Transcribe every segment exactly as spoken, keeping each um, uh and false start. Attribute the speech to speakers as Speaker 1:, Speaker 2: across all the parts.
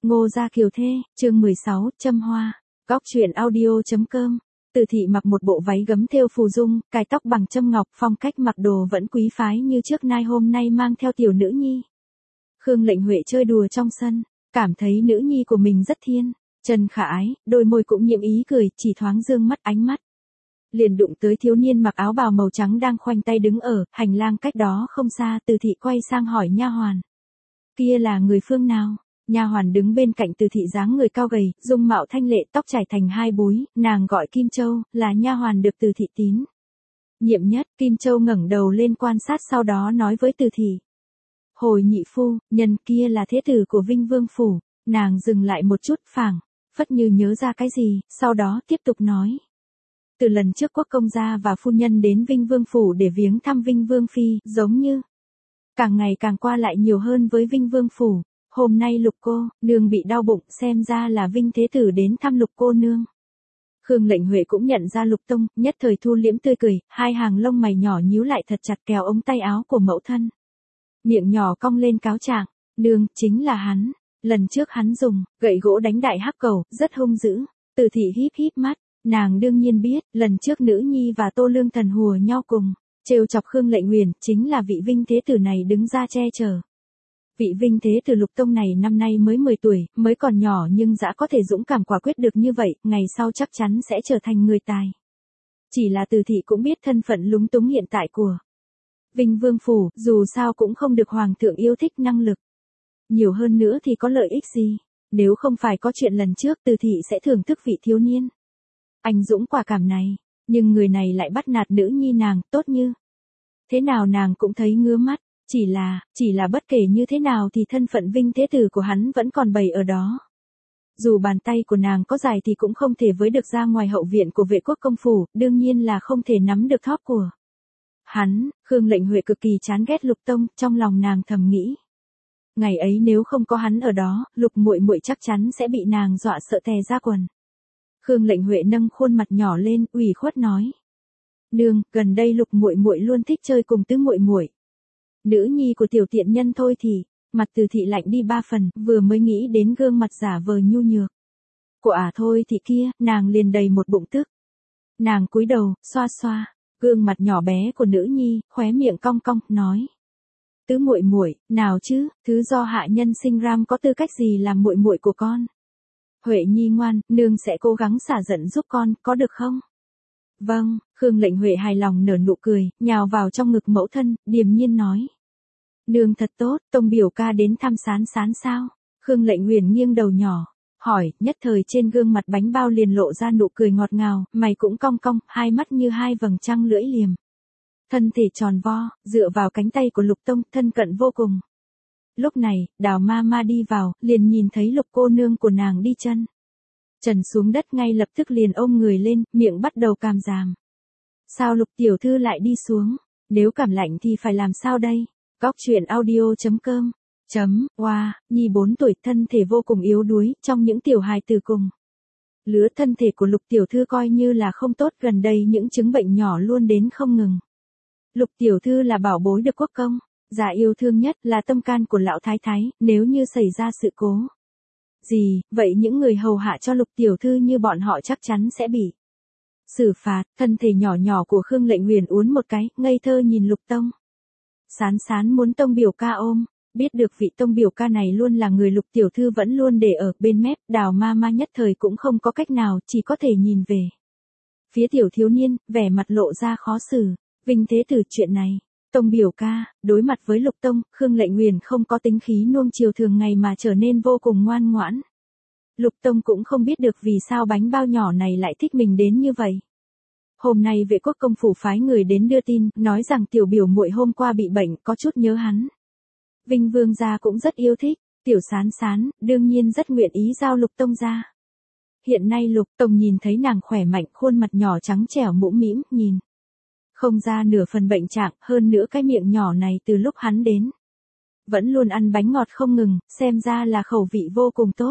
Speaker 1: Ngô Gia Kiều Thê, chương mười sáu, châm hoa. Góc truyện audio.com. Từ thị mặc một bộ váy gấm thêu phù dung, cài tóc bằng châm ngọc, phong cách mặc đồ vẫn quý phái như trước nay, hôm nay mang theo tiểu nữ nhi. Khương Lệnh Huệ chơi đùa trong sân, cảm thấy nữ nhi của mình rất thiên, chân khả ái, đôi môi cũng nhiễm ý cười, chỉ thoáng dương mắt ánh mắt. Liền đụng tới thiếu niên mặc áo bào màu trắng đang khoanh tay đứng ở hành lang cách đó không xa. Từ thị quay sang hỏi nha hoàn, kia là người phương nào? Nha hoàn đứng bên cạnh Từ thị dáng người cao gầy, dung mạo thanh lệ, tóc chải thành hai búi, nàng gọi Kim Châu, là nha hoàn được Từ thị tín nhiệm nhất. Kim Châu ngẩng đầu lên quan sát, sau đó nói với Từ thị: Hồi nhị phu, nhân kia là thế tử của Vinh Vương phủ. Nàng dừng lại một chút, phảng phất như nhớ ra cái gì, sau đó tiếp tục nói: Từ lần trước quốc công gia và phu nhân đến Vinh Vương phủ để viếng thăm Vinh Vương phi, giống như càng ngày càng qua lại nhiều hơn với Vinh Vương phủ. Hôm nay Lục cô nương bị đau bụng, xem ra là Vinh thế tử đến thăm Lục cô nương. Khương Lệnh Huệ cũng nhận ra Lục Tông, nhất thời thu liễm tươi cười, hai hàng lông mày nhỏ nhíu lại thật chặt, kéo ống tay áo của mẫu thân, miệng nhỏ cong lên cáo trạng: Nương, chính là hắn. Lần trước hắn dùng gậy gỗ đánh đại hắc cầu, rất hung dữ. Từ thị híp híp mắt, nàng đương nhiên biết, lần trước nữ nhi và Tô Lương Thần hùa nhau cùng trêu chọc Khương Lệnh Uyển, chính là vị Vinh thế tử này đứng ra che chở. Vị Vinh thế tử Lục Tông này năm nay mới mười tuổi, mới còn nhỏ nhưng đã có thể dũng cảm quả quyết được như vậy, ngày sau chắc chắn sẽ trở thành người tài. Chỉ là Từ thị cũng biết thân phận lúng túng hiện tại của Vinh Vương phủ, dù sao cũng không được hoàng thượng yêu thích năng lực. Nhiều hơn nữa thì có lợi ích gì? Nếu không phải có chuyện lần trước, Từ thị sẽ thưởng thức vị thiếu niên anh dũng quả cảm này, nhưng người này lại bắt nạt nữ nhi nàng, tốt như thế nào nàng cũng thấy ngứa mắt. Chỉ là, chỉ là bất kể như thế nào thì thân phận Vinh thế tử của hắn vẫn còn bày ở đó. Dù bàn tay của nàng có dài thì cũng không thể với được ra ngoài hậu viện của Vệ Quốc công phủ, đương nhiên là không thể nắm được thóp của hắn. Khương Lệnh Huệ cực kỳ chán ghét Lục Tông, trong lòng nàng thầm nghĩ, ngày ấy nếu không có hắn ở đó, Lục muội muội chắc chắn sẽ bị nàng dọa sợ tè ra quần. Khương Lệnh Huệ nâng khuôn mặt nhỏ lên, ủy khuất nói: Nương, gần đây Lục muội muội luôn thích chơi cùng tứ muội muội. Nữ nhi của tiểu tiện nhân thôi thì, mặt Từ thị lạnh đi ba phần, vừa mới nghĩ đến gương mặt giả vờ nhu nhược của ả thôi thì kia, nàng liền đầy một bụng tức. Nàng cúi đầu, xoa xoa gương mặt nhỏ bé của nữ nhi, khóe miệng cong cong, nói: Tứ muội muội, nào chứ, thứ do hạ nhân sinh ram có tư cách gì làm muội muội của con. Huệ nhi ngoan, nương sẽ cố gắng xả giận giúp con, có được không? Vâng. Khương Lệnh Huệ hài lòng nở nụ cười, nhào vào trong ngực mẫu thân, điềm nhiên nói: Nương thật tốt, Tông biểu ca đến thăm Sán Sán sao? Khương Lệnh Uyển nghiêng đầu nhỏ hỏi, nhất thời trên gương mặt bánh bao liền lộ ra nụ cười ngọt ngào, mày cũng cong cong, hai mắt như hai vầng trăng lưỡi liềm. Thân thể tròn vo, dựa vào cánh tay của Lục Tông, thân cận vô cùng. Lúc này, Đào ma ma đi vào, liền nhìn thấy Lục cô nương của nàng đi chân trần xuống đất, ngay lập tức liền ôm người lên, miệng bắt đầu càm ràm. Sao Lục tiểu thư lại đi xuống? Nếu cảm lạnh thì phải làm sao đây? Góc truyện audio.com. Chấm, wow, Nhi bốn tuổi, thân thể vô cùng yếu đuối, trong những tiểu hài từ cùng lứa thân thể của Lục tiểu thư coi như là không tốt, gần đây những chứng bệnh nhỏ luôn đến không ngừng. Lục tiểu thư là bảo bối được quốc công gia yêu thương nhất, là tâm can của lão thái thái, nếu như xảy ra sự cố gì, vậy những người hầu hạ cho Lục tiểu thư như bọn họ chắc chắn sẽ bị xử phạt. Thân thể nhỏ nhỏ của Khương Lệnh Uyển uốn một cái, ngây thơ nhìn Lục Tông. Sán Sán muốn Tông biểu ca ôm, biết được vị Tông biểu ca này luôn là người Lục tiểu thư vẫn luôn để ở bên mép, Đào ma ma nhất thời cũng không có cách nào, chỉ có thể nhìn về phía tiểu thiếu niên, vẻ mặt lộ ra khó xử. Vinh thế tử, chuyện này, Tông biểu ca, đối mặt với Lục Tông, Khương Lệnh Uyển không có tính khí nuông chiều thường ngày mà trở nên vô cùng ngoan ngoãn. Lục Tông cũng không biết được vì sao bánh bao nhỏ này lại thích mình đến như vậy. Hôm nay Vệ Quốc công phủ phái người đến đưa tin, nói rằng tiểu biểu muội hôm qua bị bệnh, có chút nhớ hắn. Vinh Vương gia cũng rất yêu thích, tiểu Sán Sán, đương nhiên rất nguyện ý giao Lục Tông ra. Hiện nay Lục Tông nhìn thấy nàng khỏe mạnh, khuôn mặt nhỏ trắng trẻo mũm mĩm, nhìn không ra nửa phần bệnh trạng, hơn nữa cái miệng nhỏ này từ lúc hắn đến vẫn luôn ăn bánh ngọt không ngừng, xem ra là khẩu vị vô cùng tốt.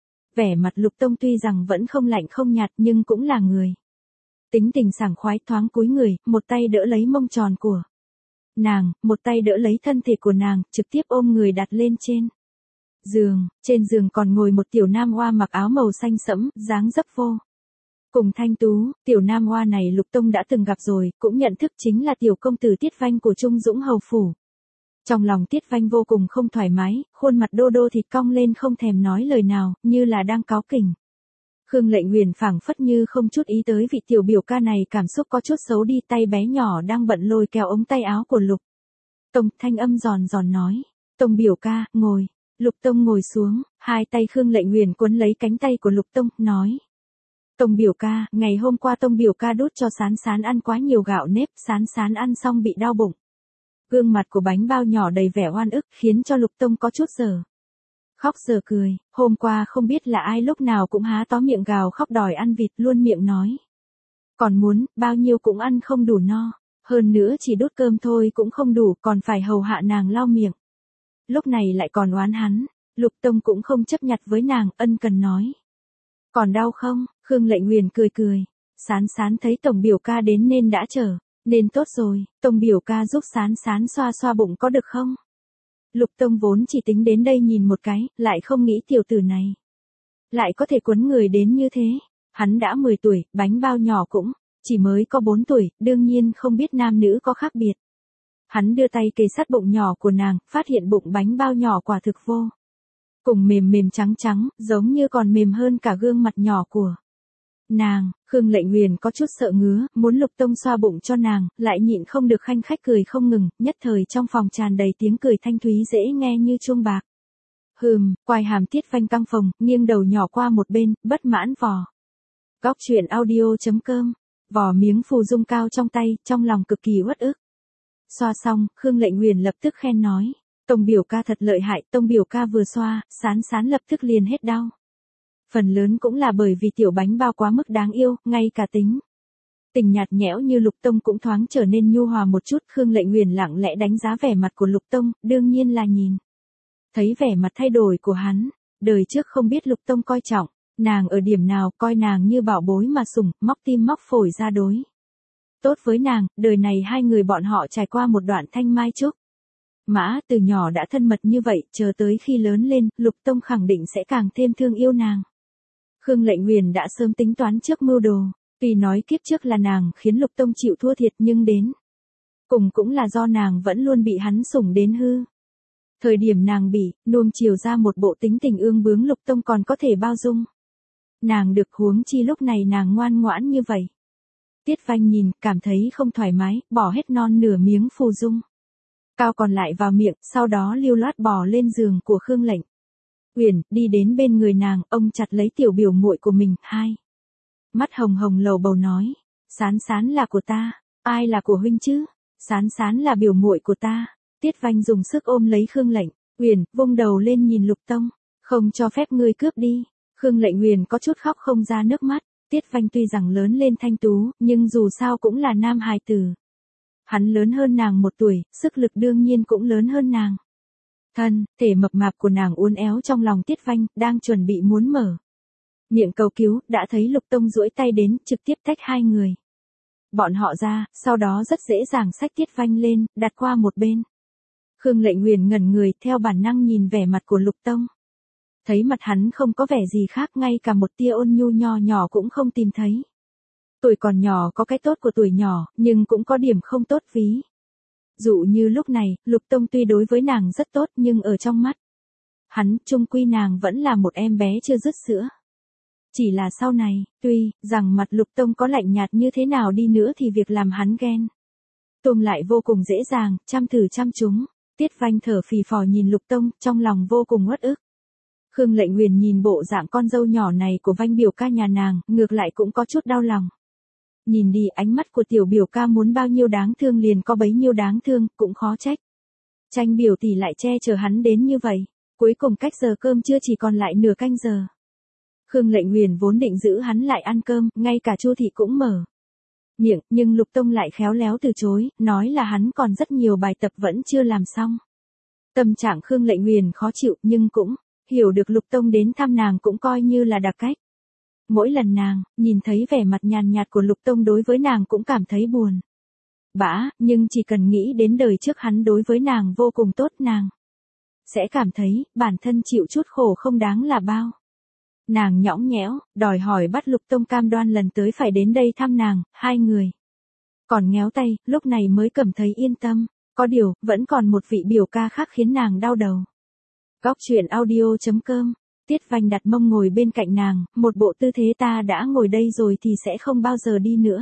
Speaker 1: Vẻ mặt Lục Tông tuy rằng vẫn không lạnh không nhạt, nhưng cũng là người tính tình sảng khoái, thoáng cúi người, một tay đỡ lấy mông tròn của nàng, một tay đỡ lấy thân thể của nàng, trực tiếp ôm người đặt lên trên Giường, trên giường còn ngồi một tiểu nam oa mặc áo màu xanh sẫm, dáng dấp vô cùng thanh tú. Tiểu nam oa này Lục Tông đã từng gặp rồi, cũng nhận thức chính là tiểu công tử Tiết Vanh của Trung Dũng hầu phủ. Trong lòng Tiết Vanh vô cùng không thoải mái, khuôn mặt đô đô thịt cong lên không thèm nói lời nào, như là đang cáu kỉnh. Khương Lệnh Uyển phảng phất như không chút ý tới vị tiểu biểu ca này, cảm xúc có chút xấu đi, tay bé nhỏ đang bận lôi kéo ống tay áo của Lục Tông, thanh âm giòn giòn nói, Tông biểu ca, ngồi. Lục Tông ngồi xuống, hai tay Khương Lệnh Uyển quấn lấy cánh tay của Lục Tông, nói. Tông biểu ca, ngày hôm qua Tông biểu ca đút cho Sán Sán ăn quá nhiều gạo nếp, Sán Sán ăn xong bị đau bụng. Gương mặt của bánh bao nhỏ đầy vẻ oan ức, khiến cho Lục Tông có chút giờ khóc giờ cười. Hôm qua không biết là ai lúc nào cũng há to miệng gào khóc đòi ăn vịt, luôn miệng nói. Còn muốn, bao nhiêu cũng ăn không đủ no. Hơn nữa chỉ đút cơm thôi cũng không đủ, còn phải hầu hạ nàng lau miệng. Lúc này lại còn oán hắn. Lục Tông cũng không chấp nhặt với nàng, ân cần nói. Còn đau không? Khương Lệnh Uyển cười cười. Sán Sán thấy Tổng biểu ca đến nên đã chờ. Nên tốt rồi, Tổng biểu ca giúp Sán Sán xoa xoa bụng có được không? Lục Tông vốn chỉ tính đến đây nhìn một cái, lại không nghĩ tiểu tử này lại có thể quấn người đến như thế. Hắn đã mười tuổi, bánh bao nhỏ cũng chỉ mới có bốn tuổi, đương nhiên không biết nam nữ có khác biệt. Hắn đưa tay kề sát bụng nhỏ của nàng, phát hiện bụng bánh bao nhỏ quả thực vô cùng mềm mềm trắng trắng, giống như còn mềm hơn cả gương mặt nhỏ của nàng. Khương Lệnh Uyển có chút sợ ngứa, muốn Lục Tông xoa bụng cho nàng, lại nhịn không được khanh khách cười không ngừng, nhất thời trong phòng tràn đầy tiếng cười thanh thúy dễ nghe như chuông bạc. Hừm, quai hàm Tiết Vanh căng phồng, nghiêng đầu nhỏ qua một bên, bất mãn vò. Góc truyện audio chấm com, vò miếng phù dung cao trong tay, trong lòng cực kỳ uất ức. Xoa xong, Khương Lệnh Uyển lập tức khen nói, Tông biểu ca thật lợi hại, Tông biểu ca vừa xoa, Sán Sán lập tức liền hết đau. Phần lớn cũng là bởi vì tiểu bánh bao quá mức đáng yêu, ngay cả tính tình nhạt nhẽo như Lục Tông cũng thoáng trở nên nhu hòa một chút. Khương Lệnh Uyển lặng lẽ đánh giá vẻ mặt của Lục Tông, đương nhiên là nhìn thấy vẻ mặt thay đổi của hắn. Đời trước không biết Lục Tông coi trọng nàng ở điểm nào, coi nàng như bảo bối mà sủng, móc tim móc phổi ra đối tốt với nàng. Đời này hai người bọn họ trải qua một đoạn thanh mai trúc mã, từ nhỏ đã thân mật như vậy, chờ tới khi lớn lên, Lục Tông khẳng định sẽ càng thêm thương yêu nàng. Khương Lệnh Uyển đã sớm tính toán trước mưu đồ, tuy nói kiếp trước là nàng khiến Lục Tông chịu thua thiệt, nhưng đến cùng cũng là do nàng vẫn luôn bị hắn sủng đến hư. Thời điểm nàng bị nuông chiều ra một bộ tính tình ương bướng, Lục Tông còn có thể bao dung nàng được, huống chi lúc này nàng ngoan ngoãn như vậy. Tiết Vanh nhìn, cảm thấy không thoải mái, bỏ hết non nửa miếng phù dung cao còn lại vào miệng, sau đó lưu loát bò lên giường của Khương Lệnh Uyển, đi đến bên người nàng, ông chặt lấy tiểu biểu muội của mình, hai mắt hồng hồng lầu bầu nói, Sán Sán là của ta, ai là của huynh chứ? Sán Sán là biểu muội của ta. Tiết Vanh dùng sức ôm lấy Khương Lệnh Uyển, vung đầu lên nhìn Lục Tông, không cho phép ngươi cướp đi. Khương Lệnh Uyển có chút khóc không ra nước mắt. Tiết Vanh tuy rằng lớn lên thanh tú, nhưng dù sao cũng là nam hài tử. Hắn lớn hơn nàng một tuổi, sức lực đương nhiên cũng lớn hơn nàng. Thân thể mập mạp của nàng uốn éo trong lòng Tiết Vanh, đang chuẩn bị muốn mở miệng cầu cứu, đã thấy Lục Tông duỗi tay đến, trực tiếp tách hai người bọn họ ra, sau đó rất dễ dàng xách Tiết Vanh lên, đặt qua một bên. Khương Lệnh Uyển ngẩn người, theo bản năng nhìn vẻ mặt của Lục Tông. Thấy mặt hắn không có vẻ gì khác, ngay cả một tia ôn nhu nho nhỏ cũng không tìm thấy. Tuổi còn nhỏ có cái tốt của tuổi nhỏ, nhưng cũng có điểm không tốt ví. Dụ như lúc này, Lục Tông tuy đối với nàng rất tốt, nhưng ở trong mắt hắn, chung quy nàng vẫn là một em bé chưa dứt sữa. Chỉ là sau này, tuy rằng mặt Lục Tông có lạnh nhạt như thế nào đi nữa thì việc làm hắn ghen tuông lại vô cùng dễ dàng, chăm thử chăm chúng. Tiết Vanh thở phì phò nhìn Lục Tông, trong lòng vô cùng uất ức. Khương Lệnh Uyển nhìn bộ dạng con dâu nhỏ này của Vanh biểu ca nhà nàng, ngược lại cũng có chút đau lòng. Nhìn đi, ánh mắt của tiểu biểu ca muốn bao nhiêu đáng thương liền có bấy nhiêu đáng thương, cũng khó trách Tranh biểu tỷ lại che chở hắn đến như vậy. Cuối cùng cách giờ cơm trưa chỉ còn lại nửa canh giờ. Khương Lệnh Uyển vốn định giữ hắn lại ăn cơm, ngay cả Chu thị cũng mở miệng, nhưng Lục Tông lại khéo léo từ chối, nói là hắn còn rất nhiều bài tập vẫn chưa làm xong. Tâm trạng Khương Lệnh Uyển khó chịu, nhưng cũng hiểu được Lục Tông đến thăm nàng cũng coi như là đặc cách. Mỗi lần nàng nhìn thấy vẻ mặt nhàn nhạt của Lục Tông đối với nàng cũng cảm thấy buồn bã, nhưng chỉ cần nghĩ đến đời trước hắn đối với nàng vô cùng tốt, nàng sẽ cảm thấy, bản thân chịu chút khổ không đáng là bao. Nàng nhõng nhẽo, đòi hỏi bắt Lục Tông cam đoan lần tới phải đến đây thăm nàng, hai người. Còn nhéo tay, lúc này mới cảm thấy yên tâm, có điều, vẫn còn một vị biểu ca khác khiến nàng đau đầu. Góc truyện audio.com, Tiết Vanh đặt mông ngồi bên cạnh nàng, một bộ tư thế ta đã ngồi đây rồi thì sẽ không bao giờ đi nữa.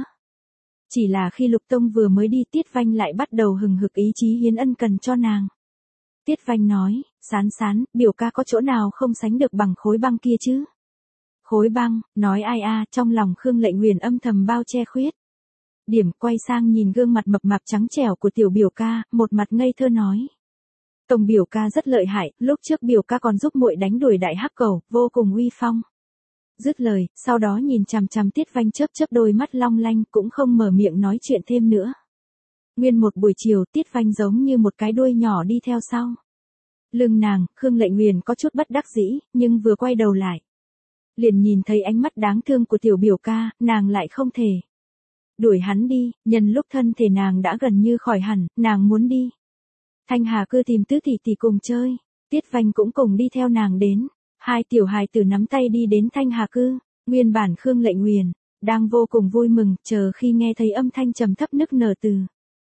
Speaker 1: Chỉ là khi Lục Tông vừa mới đi Tiết Vanh lại bắt đầu hừng hực ý chí hiến ân cần cho nàng. Tiết Vanh nói, Sán Sán, biểu ca có chỗ nào không sánh được bằng khối băng kia chứ? Khối băng, nói ai a, trong lòng Khương Lệnh Nguyền âm thầm bao che khuyết. Điểm quay sang nhìn gương mặt mập mạp trắng trẻo của tiểu biểu ca, một mặt ngây thơ nói. Tổng biểu ca rất lợi hại, lúc trước biểu ca còn giúp muội đánh đuổi đại hắc cầu, vô cùng uy phong. Dứt lời, sau đó nhìn chằm chằm Tiết Vanh chớp chớp đôi mắt long lanh, cũng không mở miệng nói chuyện thêm nữa. Nguyên một buổi chiều Tiết Vanh giống như một cái đuôi nhỏ đi theo sau. Lưng nàng, Khương Lệnh Nguyền có chút bất đắc dĩ, nhưng vừa quay đầu lại. Liền nhìn thấy ánh mắt đáng thương của tiểu biểu ca, nàng lại không thể. Đuổi hắn đi, nhân lúc thân thể nàng đã gần như khỏi hẳn, nàng muốn đi. Thanh Hà Cư tìm Tứ tỷ tỷ cùng chơi, Tiết Vanh cũng cùng đi theo nàng đến. Hai tiểu hài tử nắm tay đi đến Thanh Hà Cư, nguyên bản Khương Lệnh Nguyền đang vô cùng vui mừng, chờ khi nghe thấy âm thanh trầm thấp nức nở từ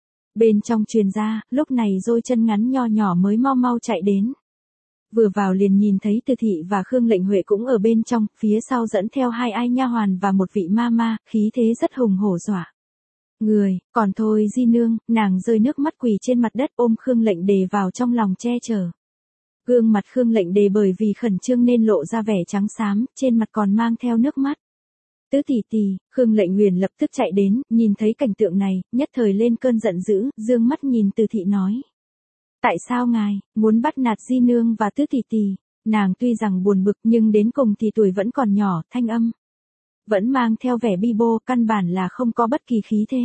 Speaker 1: bên trong truyền ra, lúc này đôi chân ngắn nho nhỏ mới mau mau chạy đến. Vừa vào liền nhìn thấy Từ thị và Khương Lệnh Huệ cũng ở bên trong, phía sau dẫn theo hai ai nha hoàn và một vị ma ma, khí thế rất hùng hổ dọa người. Còn thôi Di nương, nàng rơi nước mắt quỳ trên mặt đất ôm Khương Lệnh Đề vào trong lòng che chở. Gương mặt Khương Lệnh Đề bởi vì khẩn trương nên lộ ra vẻ trắng xám, trên mặt còn mang theo nước mắt. Tứ tỷ tỷ, Khương Lệnh Nguyền lập tức chạy đến, nhìn thấy cảnh tượng này, nhất thời lên cơn giận dữ, dương mắt nhìn Từ thị nói. Tại sao ngài, muốn bắt nạt Di nương và Tứ tỷ tỷ? Nàng tuy rằng buồn bực nhưng đến cùng thì tuổi vẫn còn nhỏ, thanh âm vẫn mang theo vẻ bi bô, căn bản là không có bất kỳ khí thế.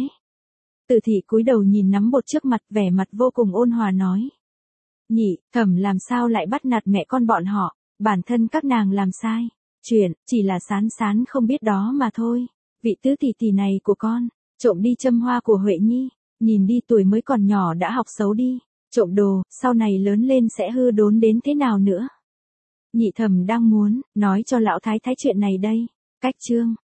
Speaker 1: Từ thị cúi đầu nhìn nắm bột trước mặt, vẻ mặt vô cùng ôn hòa nói. Nhị, Thẩm làm sao lại bắt nạt mẹ con bọn họ, bản thân các nàng làm sai. Chuyện, chỉ là Sán Sán không biết đó mà thôi. Vị tứ tỷ tỷ này của con, trộm đi châm hoa của Huệ Nhi, nhìn đi tuổi mới còn nhỏ đã học xấu đi, trộm đồ, sau này lớn lên sẽ hư đốn đến thế nào nữa. Nhị Thẩm đang muốn, nói cho lão thái thái chuyện này đây. Cách chương.